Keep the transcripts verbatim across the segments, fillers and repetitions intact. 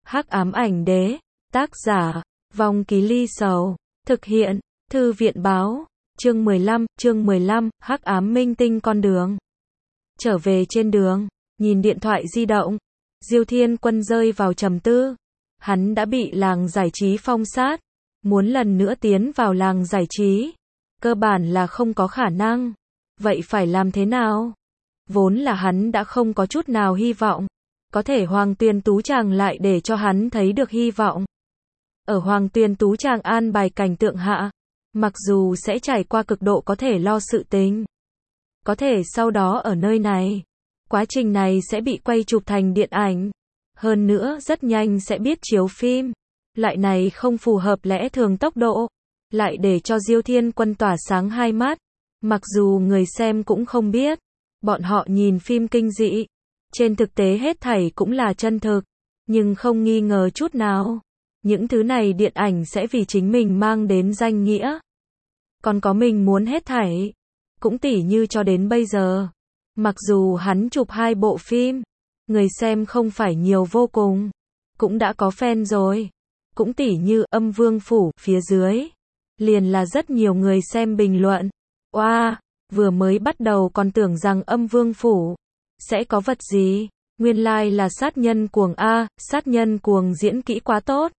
Hắc ám ảnh đế, tác giả, Vong Ký Ly Sầu, thực hiện, Thư viện báo, chương mười lăm, chương mười lăm, Hắc ám minh tinh con đường. Trở về trên đường, nhìn điện thoại di động, Diêu Thiên Quân rơi vào trầm tư. Hắn đã bị làng giải trí phong sát, muốn lần nữa tiến vào làng giải trí, cơ bản là không có khả năng. Vậy phải làm thế nào? Vốn là hắn đã không có chút nào hy vọng, có thể Hoàng Tuyền Tú Tràng lại để cho hắn thấy được hy vọng. Ở Hoàng Tuyền Tú Tràng an bài cảnh tượng hạ, mặc dù sẽ trải qua cực độ có thể lo sự tình, có thể sau đó ở nơi này, quá trình này sẽ bị quay chụp thành điện ảnh, hơn nữa rất nhanh sẽ biết chiếu phim. Loại này không phù hợp lẽ thường tốc độ, lại để cho Diêu Thiên Quân tỏa sáng hai mắt. Mặc dù người xem cũng không biết, bọn họ nhìn phim kinh dị, trên thực tế hết thảy cũng là chân thực, nhưng không nghi ngờ chút nào, những thứ này điện ảnh sẽ vì chính mình mang đến danh nghĩa. Còn có mình muốn hết thảy, cũng tỉ như cho đến bây giờ, mặc dù hắn chụp hai bộ phim, người xem không phải nhiều vô cùng, cũng đã có fan rồi. Cũng tỉ như Âm Vương Phủ, phía dưới, liền là rất nhiều người xem bình luận. Oa, wow, vừa mới bắt đầu còn tưởng rằng Âm Vương Phủ sẽ có vật gì, nguyên lai like là sát nhân cuồng a, sát nhân cuồng diễn kỹ quá tốt.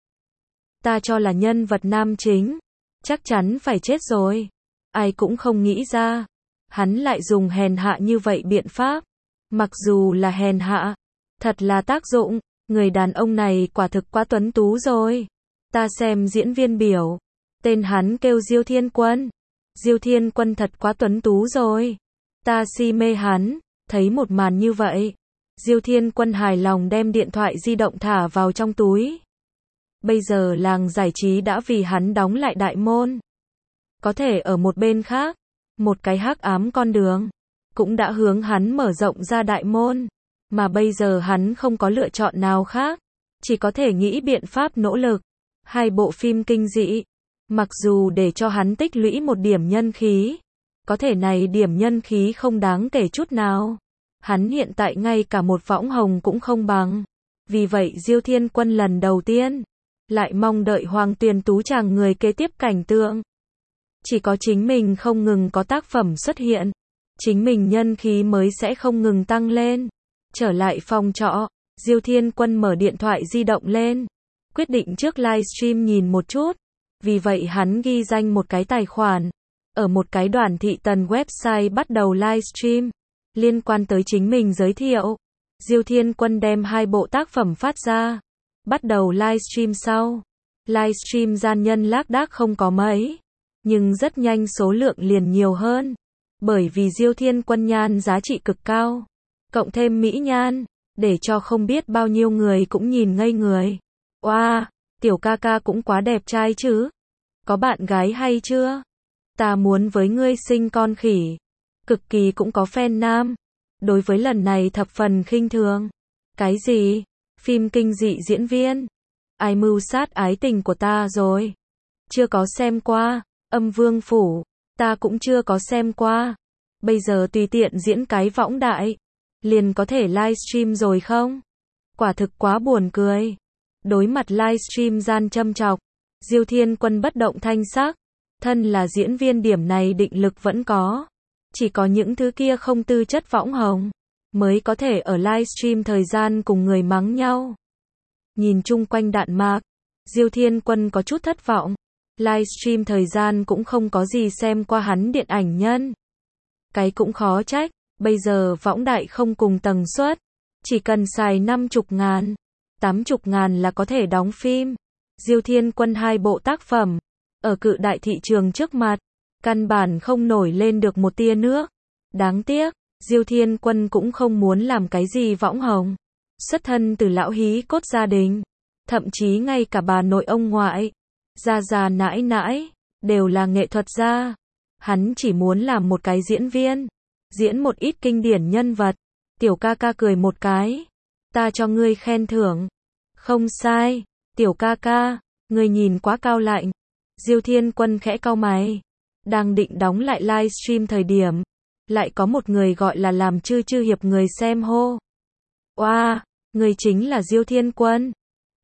Ta cho là nhân vật nam chính, chắc chắn phải chết rồi. Ai cũng không nghĩ ra, hắn lại dùng hèn hạ như vậy biện pháp. Mặc dù là hèn hạ, thật là tác dụng. Người đàn ông này quả thực quá tuấn tú rồi. Ta xem diễn viên biểu, tên hắn kêu Diêu Thiên Quân. Diêu Thiên Quân thật quá tuấn tú rồi. Ta si mê hắn. Thấy một màn như vậy, Diêu Thiên Quân hài lòng đem điện thoại di động thả vào trong túi. Bây giờ làng giải trí đã vì hắn đóng lại đại môn. Có thể ở một bên khác, một cái hắc ám con đường cũng đã hướng hắn mở rộng ra đại môn. Mà bây giờ hắn không có lựa chọn nào khác, chỉ có thể nghĩ biện pháp nỗ lực. Hai bộ phim kinh dị, mặc dù để cho hắn tích lũy một điểm nhân khí, có thể này điểm nhân khí không đáng kể chút nào. Hắn hiện tại ngay cả một võng hồng cũng không bằng. Vì vậy Diêu Thiên Quân lần đầu tiên lại mong đợi Hoàng Tuyền Tú Tràng người kế tiếp cảnh tượng. Chỉ có chính mình không ngừng có tác phẩm xuất hiện, chính mình nhân khí mới sẽ không ngừng tăng lên. Trở lại phòng trọ, Diêu Thiên Quân mở điện thoại di động lên, quyết định trước livestream nhìn một chút. Vì vậy hắn ghi danh một cái tài khoản, ở một cái đoàn thị tần website bắt đầu livestream, liên quan tới chính mình giới thiệu. Diêu Thiên Quân đem hai bộ tác phẩm phát ra, bắt đầu livestream sau. Livestream gian nhân lác đác không có mấy, nhưng rất nhanh số lượng liền nhiều hơn, bởi vì Diêu Thiên Quân nhan giá trị cực cao. Cộng thêm mỹ nhan, để cho không biết bao nhiêu người cũng nhìn ngây người. Oa, wow, tiểu ca ca cũng quá đẹp trai chứ. Có bạn gái hay chưa? Ta muốn với ngươi sinh con khỉ. Cực kỳ cũng có fan nam. Đối với lần này thập phần khinh thường. Cái gì? Phim kinh dị diễn viên? Ai mưu sát ái tình của ta rồi? Chưa có xem qua. Âm Vương Phủ, ta cũng chưa có xem qua. Bây giờ tùy tiện diễn cái võng đại, liền có thể livestream rồi không? Quả thực quá buồn cười. Đối mặt livestream gian châm chọc, Diêu Thiên Quân bất động thanh sắc. Thân là diễn viên điểm này định lực vẫn có. Chỉ có những thứ kia không tư chất võng hồng, mới có thể ở livestream thời gian cùng người mắng nhau. Nhìn chung quanh đạn mạc, Diêu Thiên Quân có chút thất vọng. Livestream thời gian cũng không có gì xem qua hắn điện ảnh nhân. Cái cũng khó trách. Bây giờ võng đại không cùng tần suất, chỉ cần xài năm chục ngàn, tám chục ngàn là có thể đóng phim. Diêu Thiên Quân hai bộ tác phẩm, ở cự đại thị trường trước mặt, căn bản không nổi lên được một tia nước. Đáng tiếc, Diêu Thiên Quân cũng không muốn làm cái gì võng hồng. Xuất thân từ lão hí cốt gia đình, thậm chí ngay cả bà nội ông ngoại, gia gia nãi nãi, đều là nghệ thuật gia. Hắn chỉ muốn làm một cái diễn viên, diễn một ít kinh điển nhân vật. Tiểu ca ca cười một cái. Ta cho ngươi khen thưởng. Không sai, tiểu ca ca, ngươi nhìn quá cao lạnh. Diêu Thiên Quân khẽ cau mày. Đang định đóng lại livestream thời điểm, lại có một người gọi là làm chư chư hiệp người xem hô. Oa, wow, ngươi chính là Diêu Thiên Quân.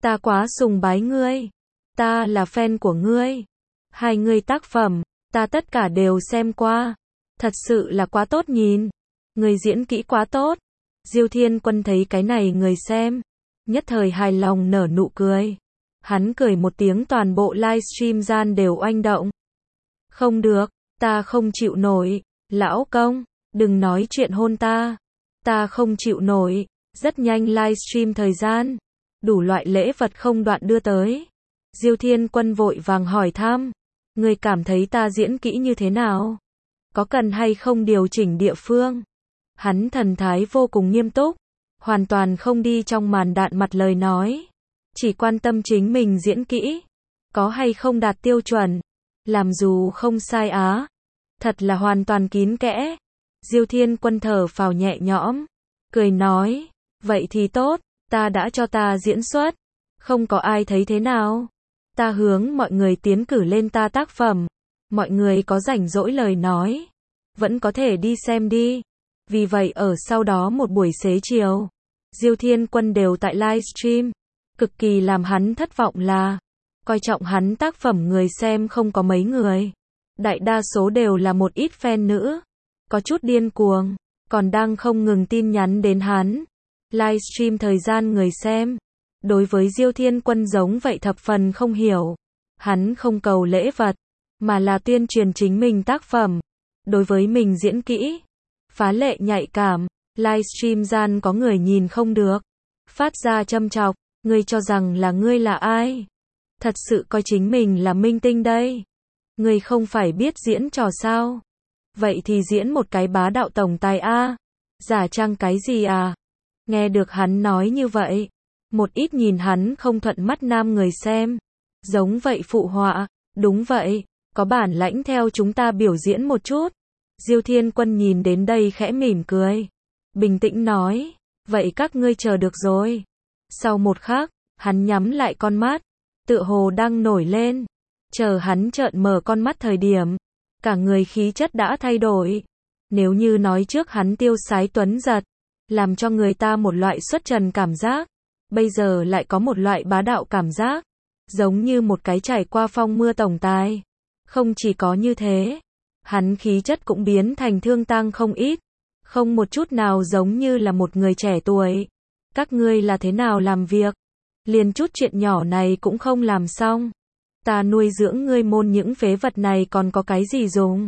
Ta quá sùng bái ngươi. Ta là fan của ngươi. Hai ngươi tác phẩm, ta tất cả đều xem qua. Thật sự là quá tốt nhìn. Người diễn kỹ quá tốt. Diêu Thiên Quân thấy cái này người xem, nhất thời hài lòng nở nụ cười. Hắn cười một tiếng toàn bộ livestream gian đều oanh động. Không được, ta không chịu nổi. Lão công, đừng nói chuyện hôn ta. Ta không chịu nổi. Rất nhanh livestream thời gian, đủ loại lễ vật không đoạn đưa tới. Diêu Thiên Quân vội vàng hỏi thăm, người cảm thấy ta diễn kỹ như thế nào? Có cần hay không điều chỉnh địa phương? Hắn thần thái vô cùng nghiêm túc, hoàn toàn không đi trong màn đạn mặt lời nói, chỉ quan tâm chính mình diễn kỹ, có hay không đạt tiêu chuẩn, làm dù không sai á. Thật là hoàn toàn kín kẽ. Diêu Thiên Quân thở phào nhẹ nhõm, cười nói, vậy thì tốt, ta đã cho ta diễn xuất, không có ai thấy thế nào. Ta hướng mọi người tiến cử lên ta tác phẩm, mọi người có rảnh rỗi lời nói, vẫn có thể đi xem đi. Vì vậy ở sau đó một buổi xế chiều, Diêu Thiên Quân đều tại livestream. Cực kỳ làm hắn thất vọng là, coi trọng hắn tác phẩm người xem không có mấy người. Đại đa số đều là một ít fan nữ, có chút điên cuồng, còn đang không ngừng tin nhắn đến hắn. Livestream thời gian người xem, đối với Diêu Thiên Quân giống vậy thập phần không hiểu. Hắn không cầu lễ vật, mà là tuyên truyền chính mình tác phẩm. Đối với mình diễn kỹ, phá lệ nhạy cảm. Livestream gian có người nhìn không được, phát ra châm chọc, ngươi cho rằng là ngươi là ai? Thật sự coi chính mình là minh tinh đây. Ngươi không phải biết diễn trò sao? Vậy thì diễn một cái bá đạo tổng tài a. Giả trang cái gì à? Nghe được hắn nói như vậy, một ít nhìn hắn không thuận mắt nam người xem, giống vậy phụ họa, đúng vậy, có bản lãnh theo chúng ta biểu diễn một chút. Diêu Thiên Quân nhìn đến đây khẽ mỉm cười, bình tĩnh nói, vậy các ngươi chờ được rồi. Sau một khắc, hắn nhắm lại con mắt, tựa hồ đang nổi lên. Chờ hắn trợn mở con mắt thời điểm, cả người khí chất đã thay đổi. Nếu như nói trước hắn tiêu sái tuấn giật, làm cho người ta một loại xuất trần cảm giác, bây giờ lại có một loại bá đạo cảm giác, giống như một cái trải qua phong mưa tổng tài. Không chỉ có như thế, hắn khí chất cũng biến thành thương tang không ít, không một chút nào giống như là một người trẻ tuổi. Các ngươi là thế nào làm việc? Liền chút chuyện nhỏ này cũng không làm xong. Ta nuôi dưỡng ngươi môn những phế vật này còn có cái gì dùng?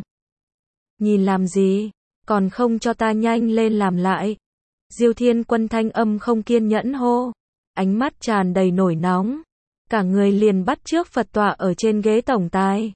Nhìn làm gì? Còn không cho ta nhanh lên làm lại. Diêu Thiên Quân thanh âm không kiên nhẫn hô, ánh mắt tràn đầy nổi nóng, cả người liền bắt chước Phật tọa ở trên ghế tổng tài.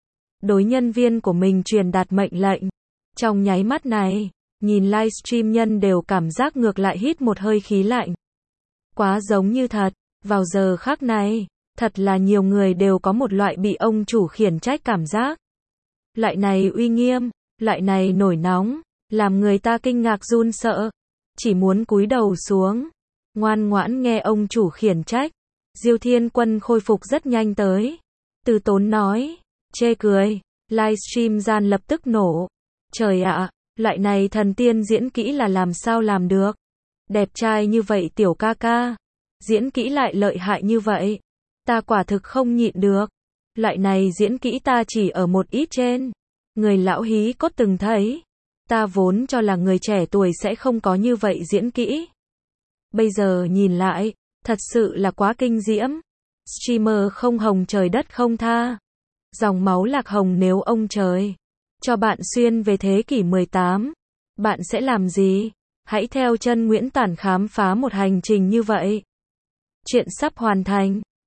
Đối nhân viên của mình truyền đạt mệnh lệnh. Trong nháy mắt này, nhìn livestream nhân đều cảm giác ngược lại hít một hơi khí lạnh. Quá giống như thật, vào giờ khắc này, thật là nhiều người đều có một loại bị ông chủ khiển trách cảm giác. Loại này uy nghiêm, loại này nổi nóng, làm người ta kinh ngạc run sợ, chỉ muốn cúi đầu xuống, ngoan ngoãn nghe ông chủ khiển trách. Diêu Thiên Quân khôi phục rất nhanh tới, từ tốn nói, chê cười. Livestream gian lập tức nổ. Trời ạ, loại này thần tiên diễn kỹ là làm sao làm được? Đẹp trai như vậy tiểu ca ca, diễn kỹ lại lợi hại như vậy, ta quả thực không nhịn được. Loại này diễn kỹ ta chỉ ở một ít trên người lão hí cốt từng thấy. Ta vốn cho là người trẻ tuổi sẽ không có như vậy diễn kỹ. Bây giờ nhìn lại, thật sự là quá kinh diễm. Streamer không hồng trời đất không tha. Dòng máu lạc hồng nếu ông trời cho bạn xuyên về thế kỷ mười tám, bạn sẽ làm gì? Hãy theo chân Nguyễn Tản khám phá một hành trình như vậy. Chuyện sắp hoàn thành.